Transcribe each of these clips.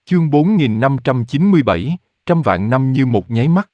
Chương 4597, trăm vạn năm như một nháy mắt.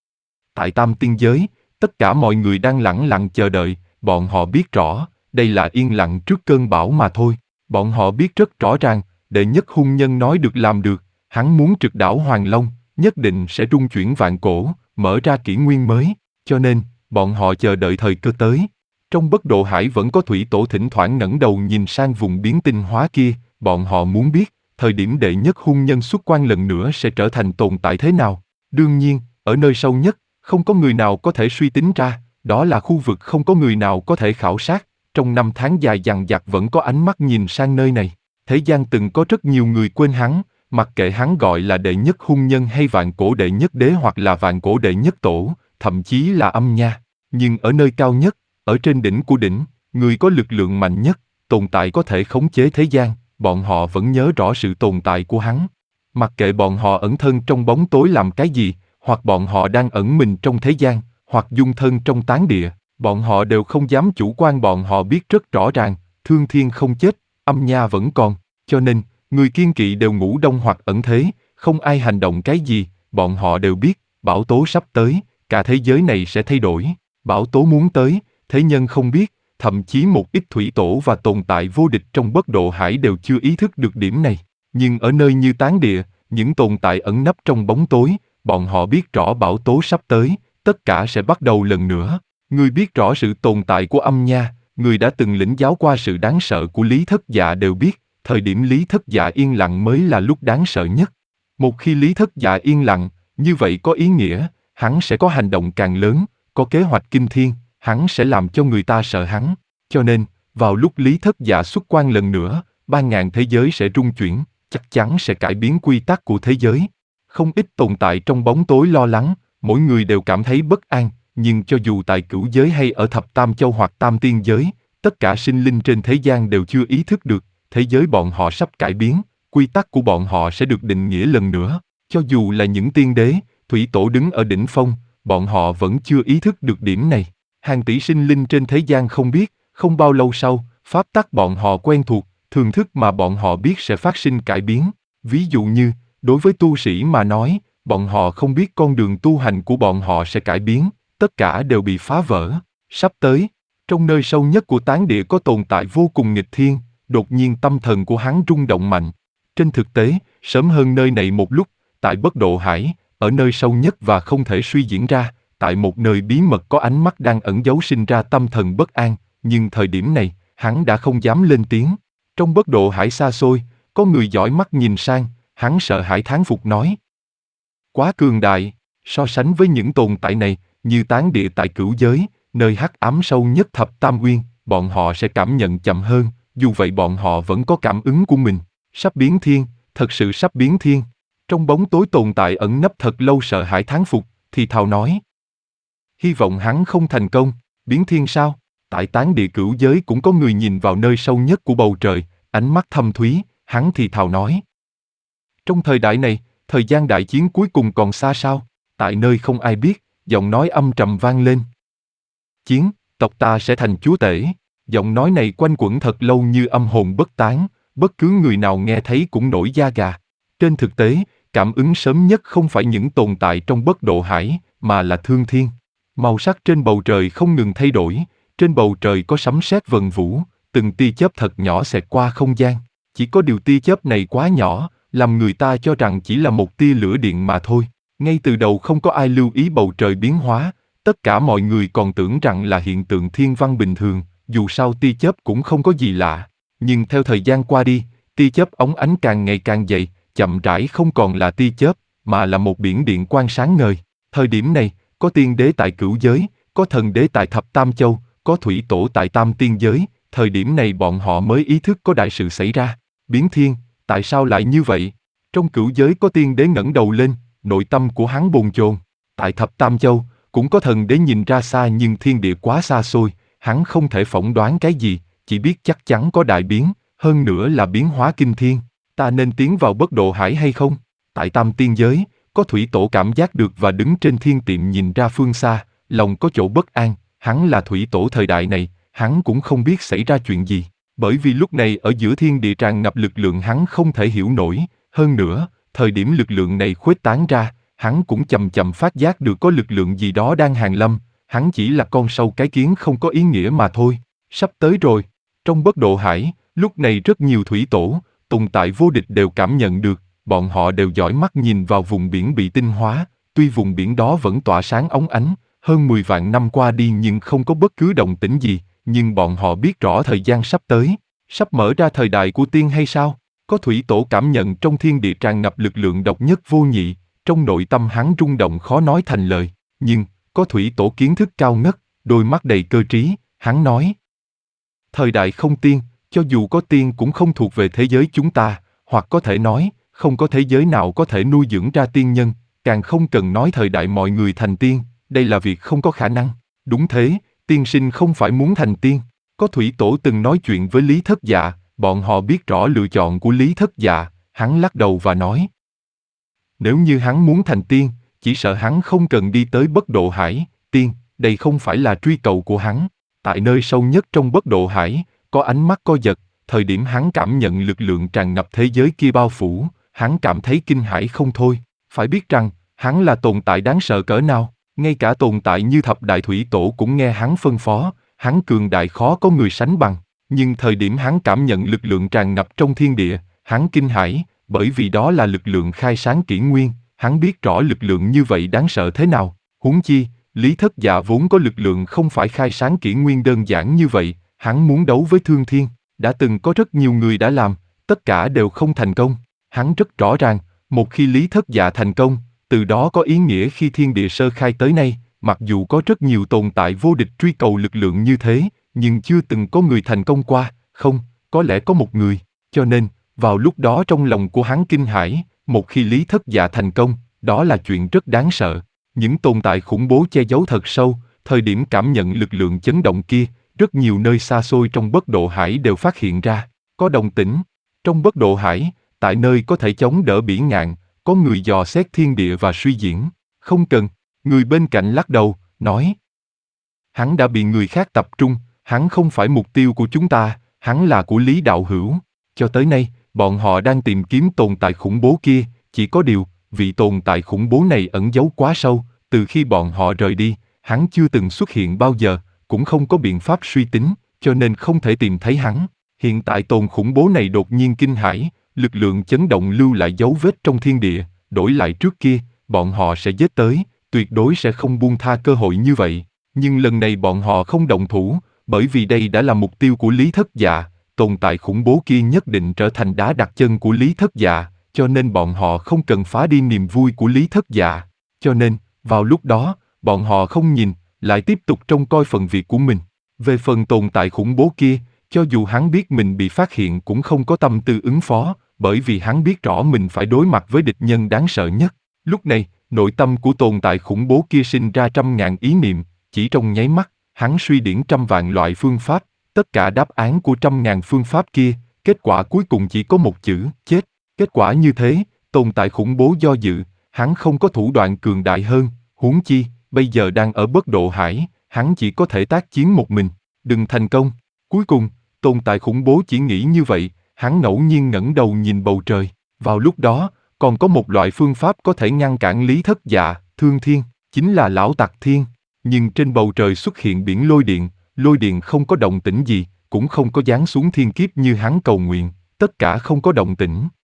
Tại Tam Tiên Giới, tất cả mọi người đang lẳng lặng chờ đợi, bọn họ biết rõ, đây là yên lặng trước cơn bão mà thôi. Bọn họ biết rất rõ ràng, đệ nhất hung nhân nói được làm được, hắn muốn trực đảo Hoàng Long, nhất định sẽ rung chuyển vạn cổ, mở ra kỷ nguyên mới, cho nên, bọn họ chờ đợi thời cơ tới. Trong Bất Độ Hải vẫn có thủy tổ thỉnh thoảng ngẩng đầu nhìn sang vùng biến tinh hóa kia, bọn họ muốn biết, thời điểm đệ nhất hung nhân xuất quan lần nữa sẽ trở thành tồn tại thế nào. Đương nhiên, ở nơi sâu nhất, không có người nào có thể suy tính ra, đó là khu vực không có người nào có thể khảo sát. Trong năm tháng dài dằng dặc vẫn có ánh mắt nhìn sang nơi này. Thế gian từng có rất nhiều người quên hắn, mặc kệ hắn gọi là đệ nhất hung nhân hay vạn cổ đệ nhất đế hoặc là vạn cổ đệ nhất tổ, thậm chí là Âm Nha. Nhưng ở nơi cao nhất, ở trên đỉnh của đỉnh, người có lực lượng mạnh nhất, tồn tại có thể khống chế thế gian, bọn họ vẫn nhớ rõ sự tồn tại của hắn. Mặc kệ bọn họ ẩn thân trong bóng tối làm cái gì, hoặc bọn họ đang ẩn mình trong thế gian, hoặc dung thân trong tán địa, bọn họ đều không dám chủ quan. Bọn họ biết rất rõ ràng, Thương Thiên không chết, Âm Nha vẫn còn, cho nên, người kiên kỵ đều ngủ đông hoặc ẩn thế, không ai hành động cái gì, bọn họ đều biết, bão tố sắp tới, cả thế giới này sẽ thay đổi, bão tố muốn tới, thế nhân không biết, thậm chí một ít thủy tổ và tồn tại vô địch trong Bất Độ Hải đều chưa ý thức được điểm này. Nhưng ở nơi như tán địa, những tồn tại ẩn nấp trong bóng tối, bọn họ biết rõ bão tố sắp tới, tất cả sẽ bắt đầu lần nữa. Người biết rõ sự tồn tại của Âm Nha, người đã từng lĩnh giáo qua sự đáng sợ của Lý Thất Dạ đều biết, thời điểm Lý Thất Dạ yên lặng mới là lúc đáng sợ nhất. Một khi Lý Thất Dạ yên lặng, như vậy có ý nghĩa, hắn sẽ có hành động càng lớn, có kế hoạch kinh thiên, hắn sẽ làm cho người ta sợ hắn. Cho nên, vào lúc Lý Thất Dạ xuất quan lần nữa, 3.000 thế giới sẽ rung chuyển, chắc chắn sẽ cải biến quy tắc của thế giới. Không ít tồn tại trong bóng tối lo lắng, mỗi người đều cảm thấy bất an, nhưng cho dù tại Cửu Giới hay ở Thập Tam Châu hoặc Tam Tiên Giới, tất cả sinh linh trên thế gian đều chưa ý thức được, thế giới bọn họ sắp cải biến, quy tắc của bọn họ sẽ được định nghĩa lần nữa. Cho dù là những tiên đế, thủy tổ đứng ở đỉnh phong, bọn họ vẫn chưa ý thức được điểm này. Hàng tỷ sinh linh trên thế gian không biết, không bao lâu sau, pháp tắc bọn họ quen thuộc, thường thức mà bọn họ biết sẽ phát sinh cải biến. Ví dụ như, đối với tu sĩ mà nói, bọn họ không biết con đường tu hành của bọn họ sẽ cải biến, tất cả đều bị phá vỡ. Sắp tới, trong nơi sâu nhất của tán địa có tồn tại vô cùng nghịch thiên, đột nhiên tâm thần của hắn rung động mạnh. Trên thực tế, sớm hơn nơi này một lúc, tại Bất Độ Hải, ở nơi sâu nhất và không thể suy diễn ra, tại một nơi bí mật có ánh mắt đang ẩn giấu sinh ra tâm thần bất an, nhưng thời điểm này, hắn đã không dám lên tiếng. Trong Bất Độ Hải xa xôi, có người dõi mắt nhìn sang, hắn sợ hãi thán phục nói. Quá cường đại, so sánh với những tồn tại này, như tán địa tại Cửu Giới, nơi hắc ám sâu nhất Thập Tam Nguyên, bọn họ sẽ cảm nhận chậm hơn, dù vậy bọn họ vẫn có cảm ứng của mình. Sắp biến thiên, thật sự sắp biến thiên. Trong bóng tối tồn tại ẩn nấp thật lâu sợ hãi thán phục, thì thào nói. Hy vọng hắn không thành công, biến thiên sao? Tại tán địa Cửu Giới cũng có người nhìn vào nơi sâu nhất của bầu trời, ánh mắt thâm thúy, hắn thì thào nói. Trong thời đại này, thời gian đại chiến cuối cùng còn xa sao? Tại nơi không ai biết, giọng nói âm trầm vang lên. Chiến, tộc ta sẽ thành chúa tể. Giọng nói này quanh quẩn thật lâu như âm hồn bất tán, bất cứ người nào nghe thấy cũng nổi da gà. Trên thực tế, cảm ứng sớm nhất không phải những tồn tại trong Bất Độ Hải, mà là Thương Thiên. Màu sắc trên bầu trời không ngừng thay đổi, trên bầu trời có sấm sét vần vũ, từng tia chớp thật nhỏ xẹt qua không gian. Chỉ có điều tia chớp này quá nhỏ, làm người ta cho rằng chỉ là một tia lửa điện mà thôi. Ngay từ đầu không có ai lưu ý bầu trời biến hóa, tất cả mọi người còn tưởng rằng là hiện tượng thiên văn bình thường, dù sao tia chớp cũng không có gì lạ. Nhưng theo thời gian qua đi, tia chớp óng ánh càng ngày càng dày, chậm rãi không còn là tia chớp, mà là một biển điện quang sáng ngời. Thời điểm này, có tiên đế tại Cửu Giới, có thần đế tại Thập Tam Châu, có thủy tổ tại Tam Tiên Giới, thời điểm này bọn họ mới ý thức có đại sự xảy ra. Biến thiên, tại sao lại như vậy? Trong Cửu Giới có tiên đế ngẩng đầu lên, nội tâm của hắn bồn chồn. Tại Thập Tam Châu, cũng có thần đế nhìn ra xa nhưng thiên địa quá xa xôi, hắn không thể phỏng đoán cái gì, chỉ biết chắc chắn có đại biến, hơn nữa là biến hóa kinh thiên. Ta nên tiến vào Bất Độ Hải hay không? Tại Tam Tiên Giới, có thủy tổ cảm giác được và đứng trên thiên tiệm nhìn ra phương xa, lòng có chỗ bất an, hắn là thủy tổ thời đại này, hắn cũng không biết xảy ra chuyện gì. Bởi vì lúc này ở giữa thiên địa tràn ngập lực lượng hắn không thể hiểu nổi, hơn nữa, Thời điểm lực lượng này khuếch tán ra, hắn cũng chậm chậm phát giác được có lực lượng gì đó đang hàng lâm, hắn chỉ là con sâu cái kiến không có ý nghĩa mà thôi. Sắp tới rồi. Trong Bất Độ Hải, lúc này rất nhiều thủy tổ, tồn tại vô địch đều cảm nhận được, bọn họ đều dõi mắt nhìn vào vùng biển bị tinh hóa, tuy vùng biển đó vẫn tỏa sáng óng ánh, hơn 10 vạn năm qua đi nhưng không có bất cứ động tĩnh gì, nhưng bọn họ biết rõ thời gian sắp tới, sắp mở ra thời đại của tiên hay sao? Có thủy tổ cảm nhận trong thiên địa tràn ngập lực lượng độc nhất vô nhị, trong nội tâm hắn rung động khó nói thành lời, nhưng, có thủy tổ kiến thức cao ngất, đôi mắt đầy cơ trí, hắn nói. Thời đại không tiên, cho dù có tiên cũng không thuộc về thế giới chúng ta, hoặc có thể nói, không có thế giới nào có thể nuôi dưỡng ra tiên nhân, càng không cần nói thời đại mọi người thành tiên, đây là việc không có khả năng. Đúng thế, tiên sinh không phải muốn thành tiên. Có thủy tổ từng nói chuyện với Lý Thất Dạ, bọn họ biết rõ lựa chọn của Lý Thất Dạ, hắn lắc đầu và nói. Nếu như hắn muốn thành tiên, chỉ sợ hắn không cần đi tới Bất Độ Hải, tiên, đây không phải là truy cầu của hắn. Tại nơi sâu nhất trong Bất Độ Hải, có ánh mắt co giật, thời điểm hắn cảm nhận lực lượng tràn ngập thế giới kia bao phủ, hắn cảm thấy kinh hãi không thôi. Phải biết rằng, hắn là tồn tại đáng sợ cỡ nào, ngay cả tồn tại như Thập Đại Thủy Tổ cũng nghe hắn phân phó, hắn cường đại khó có người sánh bằng. Nhưng thời điểm hắn cảm nhận lực lượng tràn ngập trong thiên địa, hắn kinh hãi, bởi vì đó là lực lượng khai sáng kỷ nguyên, hắn biết rõ lực lượng như vậy đáng sợ thế nào. Huống chi, Lý Thất Dạ vốn có lực lượng không phải khai sáng kỷ nguyên đơn giản như vậy, hắn muốn đấu với Thương Thiên, đã từng có rất nhiều người đã làm, tất cả đều không thành công. Hắn rất rõ ràng, một khi Lý Thất Dạ thành công, từ đó có ý nghĩa khi thiên địa sơ khai tới nay, mặc dù có rất nhiều tồn tại vô địch truy cầu lực lượng như thế, nhưng chưa từng có người thành công qua, không, có lẽ có một người, cho nên, vào lúc đó trong lòng của hắn kinh hãi, một khi Lý Thất Dạ thành công, đó là chuyện rất đáng sợ. Những tồn tại khủng bố che giấu thật sâu, thời điểm cảm nhận lực lượng chấn động kia, rất nhiều nơi xa xôi trong Bất Độ Hải đều phát hiện ra, có động tĩnh. Trong Bất Độ Hải, tại nơi có thể chống đỡ bỉ ngạn, có người dò xét thiên địa và suy diễn. Không cần, người bên cạnh lắc đầu, nói. Hắn đã bị người khác tập trung, hắn không phải mục tiêu của chúng ta, hắn là của Lý Đạo Hữu. Cho tới nay, bọn họ đang tìm kiếm tồn tại khủng bố kia, chỉ có điều, vị tồn tại khủng bố này ẩn giấu quá sâu, từ khi bọn họ rời đi, hắn chưa từng xuất hiện bao giờ, cũng không có biện pháp suy tính, cho nên không thể tìm thấy hắn. Hiện tại tồn khủng bố này đột nhiên kinh hãi, lực lượng chấn động lưu lại dấu vết trong thiên địa, đổi lại trước kia, bọn họ sẽ giết tới, tuyệt đối sẽ không buông tha cơ hội như vậy. Nhưng lần này bọn họ không động thủ, bởi vì đây đã là mục tiêu của Lý Thất Dạ, tồn tại khủng bố kia nhất định trở thành đá đặt chân của Lý Thất Dạ, cho nên bọn họ không cần phá đi niềm vui của Lý Thất Dạ. Cho nên, vào lúc đó, bọn họ không nhìn, lại tiếp tục trông coi phần việc của mình. Về phần tồn tại khủng bố kia, cho dù hắn biết mình bị phát hiện cũng không có tâm tư ứng phó, bởi vì hắn biết rõ mình phải đối mặt với địch nhân đáng sợ nhất. Lúc này, nội tâm của tồn tại khủng bố kia sinh ra trăm ngàn ý niệm, chỉ trong nháy mắt, hắn suy điển trăm vạn loại phương pháp, tất cả đáp án của trăm ngàn phương pháp kia, kết quả cuối cùng chỉ có một chữ, chết. Kết quả như thế, tồn tại khủng bố do dự, hắn không có thủ đoạn cường đại hơn, huống chi, bây giờ đang ở Bất Độ Hải, hắn chỉ có thể tác chiến một mình, đừng thành công. Cuối cùng, tồn tại khủng bố chỉ nghĩ như vậy, hắn ngẫu nhiên ngẩng đầu nhìn bầu trời. Vào lúc đó, còn có một loại phương pháp có thể ngăn cản Lý Thất Dạ, Thương Thiên, chính là Lão Tặc Thiên. Nhưng trên bầu trời xuất hiện biển lôi điện không có động tĩnh gì, cũng không có giáng xuống thiên kiếp như hắn cầu nguyện, tất cả không có động tĩnh.